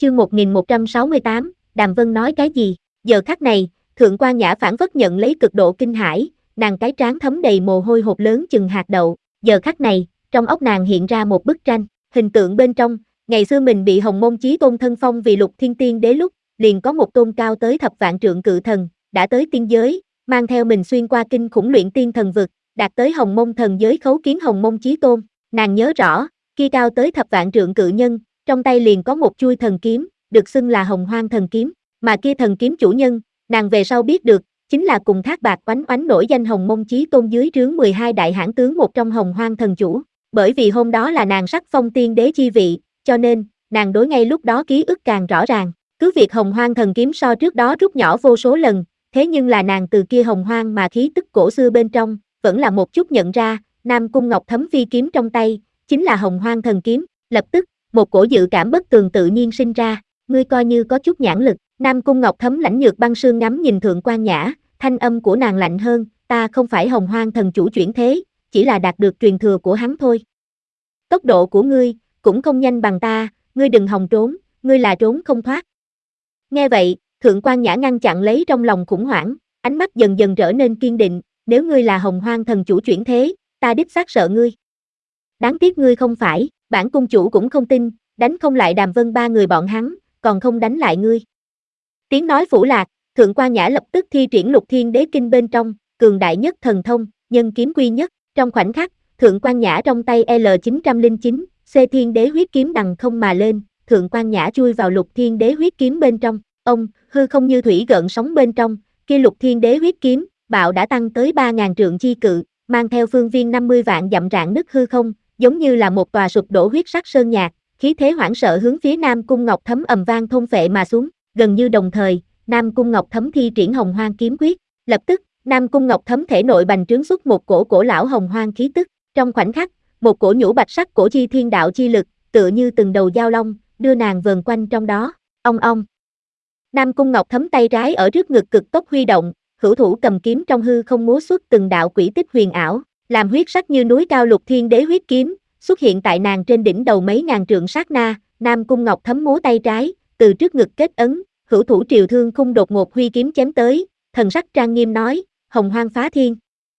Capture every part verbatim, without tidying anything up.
Chương một nghìn một trăm sáu mươi tám, Đàm Vân nói cái gì? Giờ khắc này, Thượng Quan Nhã phản phất nhận lấy cực độ kinh hãi, nàng cái trán thấm đầy mồ hôi hột lớn chừng hạt đậu. Giờ khắc này, trong óc nàng hiện ra một bức tranh, hình tượng bên trong, ngày xưa mình bị Hồng Môn Chí Tôn thân phong vì Lục Thiên Tiên Đế lúc, liền có một tôn cao tới thập vạn trượng cự thần, đã tới tiên giới, mang theo mình xuyên qua kinh khủng luyện tiên thần vực, đạt tới Hồng Môn thần giới khấu kiến Hồng Môn Chí Tôn. Nàng nhớ rõ, kia cao tới thập vạn trượng cự nhân, trong tay liền có một chuôi thần kiếm, được xưng là Hồng Hoang thần kiếm, mà kia thần kiếm chủ nhân, nàng về sau biết được, chính là cùng Thác Bạt Oánh Oánh nổi danh Hồng Môn Chí Tôn dưới trướng mười hai đại hãn tướng một trong Hồng Hoang thần chủ. Bởi vì hôm đó là nàng sắc phong tiên đế chi vị, cho nên, nàng đối ngay lúc đó ký ức càng rõ ràng. Cứ việc Hồng Hoang thần kiếm so trước đó rút nhỏ vô số lần, thế nhưng là nàng từ kia Hồng Hoang mà khí tức cổ xưa bên trong, vẫn là một chút nhận ra, Nam Cung Ngọc Thấm phi kiếm trong tay, chính là Hồng Hoang thần kiếm. Lập tức, một cổ dự cảm bất tường tự nhiên sinh ra, ngươi coi như có chút nhãn lực. Nam Cung Ngọc Thấm lãnh nhược băng sương ngắm nhìn Thượng Quan Nhã, thanh âm của nàng lạnh hơn, ta không phải Hồng Hoang thần chủ chuyển thế, chỉ là đạt được truyền thừa của hắn thôi. Tốc độ của ngươi, cũng không nhanh bằng ta, ngươi đừng hòng trốn, ngươi là trốn không thoát. Nghe vậy, Thượng Quan Nhã ngăn chặn lấy trong lòng khủng hoảng, ánh mắt dần dần trở nên kiên định, nếu ngươi là Hồng Hoang thần chủ chuyển thế, ta đích xác sợ ngươi. Đáng tiếc ngươi không phải, bản cung chủ cũng không tin, đánh không lại Đàm Vân ba người bọn hắn, còn không đánh lại ngươi. Tiếng nói phủ lạc, Thượng Quan Nhã lập tức thi triển Lục Thiên Đế Kinh bên trong, cường đại nhất thần thông, nhân kiếm quy nhất, trong khoảnh khắc, Thượng Quan Nhã trong tay L chín không chín, C Thiên Đế huyết kiếm đằng không mà lên, Thượng Quan Nhã chui vào Lục Thiên Đế huyết kiếm bên trong, ông, hư không như thủy gợn sóng bên trong, kia Lục Thiên Đế huyết kiếm, bạo đã tăng tới ba ngàn trượng chi cự, mang theo phương viên năm mươi vạn dặm rạn nứt hư không, giống như là một tòa sụp đổ huyết sắc sơn nhạc, khí thế hoảng sợ hướng phía Nam Cung Ngọc Thấm ầm vang thôn phệ mà xuống. Gần như đồng thời, Nam Cung Ngọc Thấm thi triển Hồng Hoang kiếm quyết, lập tức, Nam Cung Ngọc Thấm thể nội bành trướng xuất một cổ cổ lão Hồng Hoang khí tức, trong khoảnh khắc, một cổ nhũ bạch sắc cổ chi thiên đạo chi lực, tựa như từng đầu dao long, đưa nàng vờn quanh trong đó. Ong ong. Nam Cung Ngọc Thấm tay trái ở trước ngực cực tốc huy động, hữu thủ cầm kiếm trong hư không múa xuất từng đạo quỷ tích huyền ảo, làm huyết sắc như núi cao Lục Thiên Đế huyết kiếm xuất hiện tại nàng trên đỉnh đầu mấy ngàn trượng sát na. Nam Cung Ngọc Thấm múa tay trái, từ trước ngực kết ấn, hữu thủ triều thương khung đột ngột huy kiếm chém tới, thần sắc trang nghiêm nói, Hồng Hoang phá thiên.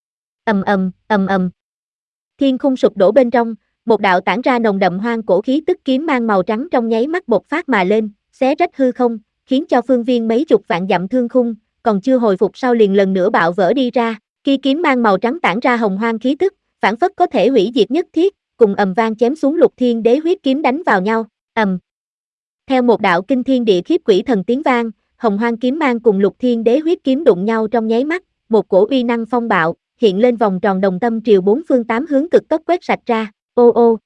Ầm ầm, ầm ầm. Thiên khung sụp đổ bên trong, một đạo tản ra nồng đậm hoang cổ khí tức kiếm mang màu trắng trong nháy mắt bộc phát mà lên, xé rách hư không, khiến cho phương viên mấy chục vạn dặm thương khung, còn chưa hồi phục sau liền lần nữa bạo vỡ đi ra. Kia kiếm mang màu trắng tản ra hồng hoang khí tức, phản phất có thể hủy diệt nhất thiết, cùng ầm vang chém xuống Lục Thiên Đế huyết kiếm đánh vào nhau. Ầm. Theo một đạo kinh thiên địa khiếp quỷ thần tiếng vang, Hồng Hoang kiếm mang cùng Lục Thiên Đế huyết kiếm đụng nhau trong nháy mắt, một cổ uy năng phong bạo hiện lên vòng tròn đồng tâm triều bốn phương tám hướng cực tốc quét sạch ra. Ô ô.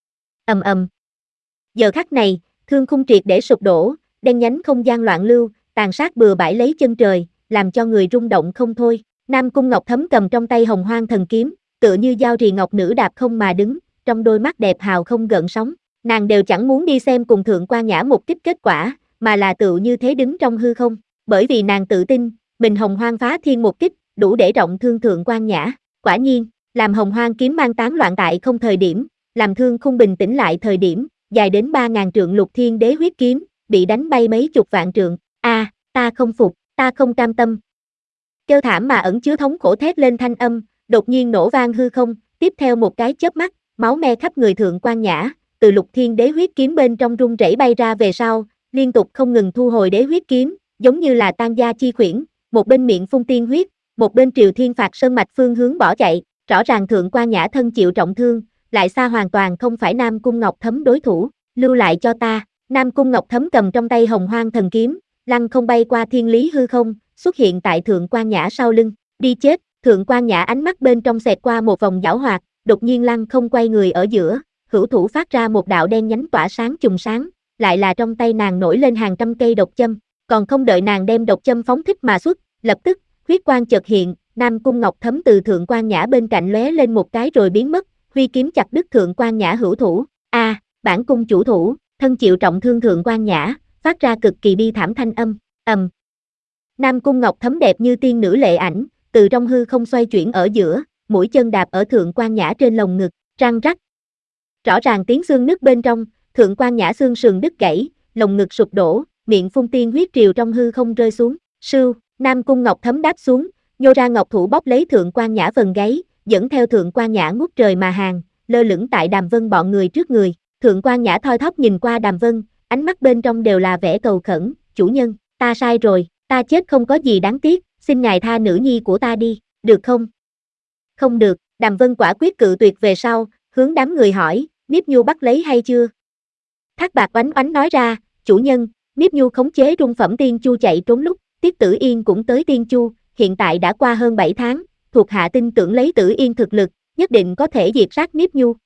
Ầm ầm. Giờ khắc này, thương khung triệt để sụp đổ, đen nhánh không gian loạn lưu, tàn sát bừa bãi lấy chân trời, làm cho người rung động không thôi. Nam Cung Ngọc Thấm cầm trong tay Hồng Hoang thần kiếm, tựa như dao rì ngọc nữ đạp không mà đứng, trong đôi mắt đẹp hào không gợn sóng. Nàng đều chẳng muốn đi xem cùng Thượng Quan Nhã một kích kết quả, mà là tự như thế đứng trong hư không, bởi vì nàng tự tin, mình Hồng Hoang phá thiên một kích, đủ để trọng thương Thượng Quan Nhã. Quả nhiên, làm Hồng Hoang kiếm mang tán loạn tại không thời điểm, làm thương khung bình tĩnh lại thời điểm, dài đến ba ngàn trượng Lục Thiên Đế huyết kiếm, bị đánh bay mấy chục vạn trượng. A, à, ta không phục, ta không cam tâm. Kêu thảm mà ẩn chứa thống khổ thét lên thanh âm, đột nhiên nổ vang hư không, tiếp theo một cái chớp mắt, máu me khắp người Thượng Quan Nhã, từ Lục Thiên Đế huyết kiếm bên trong rung rẩy bay ra về sau, liên tục không ngừng thu hồi đế huyết kiếm, giống như là tan gia chi khuyển, một bên miệng phun tiên huyết, một bên triều thiên phạt sơn mạch phương hướng bỏ chạy, rõ ràng Thượng Quan Nhã thân chịu trọng thương, lại xa hoàn toàn không phải Nam Cung Ngọc Thấm đối thủ, lưu lại cho ta. Nam Cung Ngọc Thấm cầm trong tay Hồng Hoang thần kiếm, lăng không bay qua thiên lý hư không, xuất hiện tại Thượng Quan Nhã sau lưng. Đi chết. Thượng Quan Nhã ánh mắt bên trong xẹt qua một vòng giảo hoạt, đột nhiên lăng không quay người ở giữa, hữu thủ phát ra một đạo đen nhánh tỏa sáng chùm sáng, lại là trong tay nàng nổi lên hàng trăm cây độc châm, còn không đợi nàng đem độc châm phóng thích mà xuất, lập tức, huyết quang chợt hiện, Nam Cung Ngọc Thấm từ Thượng Quan Nhã bên cạnh lóe lên một cái rồi biến mất, huy kiếm chặt đứt Thượng Quan Nhã hữu thủ. A, à, bản cung chủ thủ, thân chịu trọng thương Thượng Quan Nhã, phát ra cực kỳ bi thảm thanh âm. Ầm. Nam Cung Ngọc Thấm đẹp như tiên nữ lệ ảnh, từ trong hư không xoay chuyển ở giữa, mũi chân đạp ở Thượng Quan Nhã trên lồng ngực, răng rắc. Rõ ràng tiếng xương nứt bên trong, Thượng Quan Nhã xương sườn đứt gãy, lồng ngực sụp đổ, miệng phun tiên huyết triều trong hư không rơi xuống. Sưu, Nam Cung Ngọc Thấm đáp xuống, nhô ra ngọc thủ bóp lấy Thượng Quan Nhã phần gáy, dẫn theo Thượng Quan Nhã ngút trời mà hàng, lơ lửng tại Đàm Vân bọn người trước người. Thượng Quan Nhã thoi thóp nhìn qua Đàm Vân, ánh mắt bên trong đều là vẻ cầu khẩn, chủ nhân, ta sai rồi, ta chết không có gì đáng tiếc, xin ngài tha nữ nhi của ta đi, được không? Không được, Đàm Vân quả quyết cự tuyệt về sau, hướng đám người hỏi, Niếp Nhu bắt lấy hay chưa? Thác Bạc oánh oánh nói ra, chủ nhân, Niếp Nhu khống chế trung phẩm tiên chu chạy trốn lúc, Tiết Tử Yên cũng tới tiên chu, hiện tại đã qua hơn bảy tháng, thuộc hạ tin tưởng lấy Tử Yên thực lực, nhất định có thể diệt sát Niếp Nhu.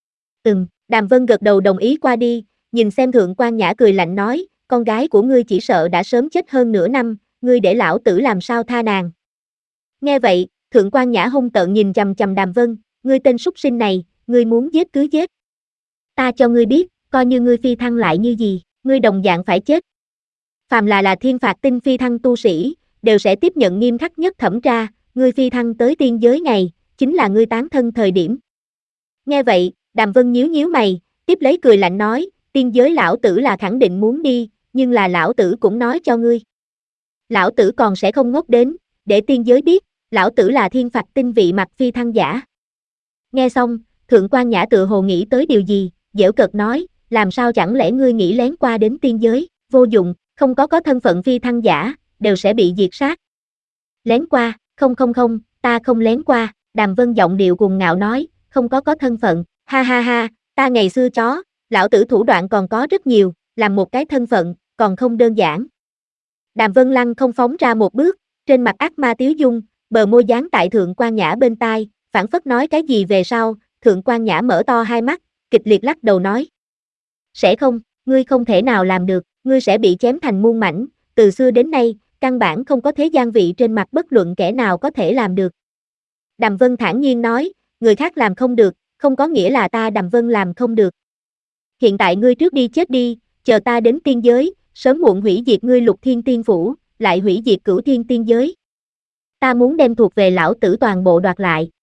Ừm, Đàm Vân gật đầu đồng ý qua đi, nhìn xem Thượng Quan Nhã cười lạnh nói, con gái của ngươi chỉ sợ đã sớm chết hơn nửa năm, ngươi để lão tử làm sao tha nàng. Nghe vậy, Thượng Quan Nhã hung tợn nhìn chằm chằm Đàm Vân, ngươi tên súc sinh này, ngươi muốn giết cứ giết. Ta cho ngươi biết, coi như ngươi phi thăng lại như gì, ngươi đồng dạng phải chết. Phàm là là thiên phạt tinh phi thăng tu sĩ, đều sẽ tiếp nhận nghiêm khắc nhất thẩm tra, ngươi phi thăng tới tiên giới ngày, chính là ngươi tán thân thời điểm. Nghe vậy, Đàm Vân nhíu nhíu mày, tiếp lấy cười lạnh nói, tiên giới lão tử là khẳng định muốn đi, nhưng là lão tử cũng nói cho ngươi. Lão tử còn sẽ không ngốc đến, để tiên giới biết, lão tử là thiên phạt tinh vị mặt phi thăng giả. Nghe xong, Thượng Quan Nhã tựa hồ nghĩ tới điều gì, giễu cợt nói, làm sao chẳng lẽ ngươi nghĩ lén qua đến tiên giới, vô dụng, không có có thân phận phi thăng giả, đều sẽ bị diệt sát. Lén qua, không không không, ta không lén qua, Đàm Vân giọng điệu cuồng ngạo nói, không có có thân phận, ha ha ha, ta ngày xưa chó, lão tử thủ đoạn còn có rất nhiều, làm một cái thân phận, còn không đơn giản. Đàm Vân Lăng không phóng ra một bước, trên mặt ác ma tiếu dung, bờ môi dán tại Thượng Quan Nhã bên tai, phảng phất nói cái gì về sau, Thượng Quan Nhã mở to hai mắt, kịch liệt lắc đầu nói. Sẽ không, ngươi không thể nào làm được, ngươi sẽ bị chém thành muôn mảnh, từ xưa đến nay, căn bản không có thế gian vị trên mặt bất luận kẻ nào có thể làm được. Đàm Vân thản nhiên nói, người khác làm không được, không có nghĩa là ta Đàm Vân làm không được. Hiện tại ngươi trước đi chết đi, chờ ta đến tiên giới, sớm muộn hủy diệt ngươi Lục Thiên Tiên Phủ, lại hủy diệt Cửu Thiên Tiên Giới. Ta muốn đem thuộc về lão tử toàn bộ đoạt lại.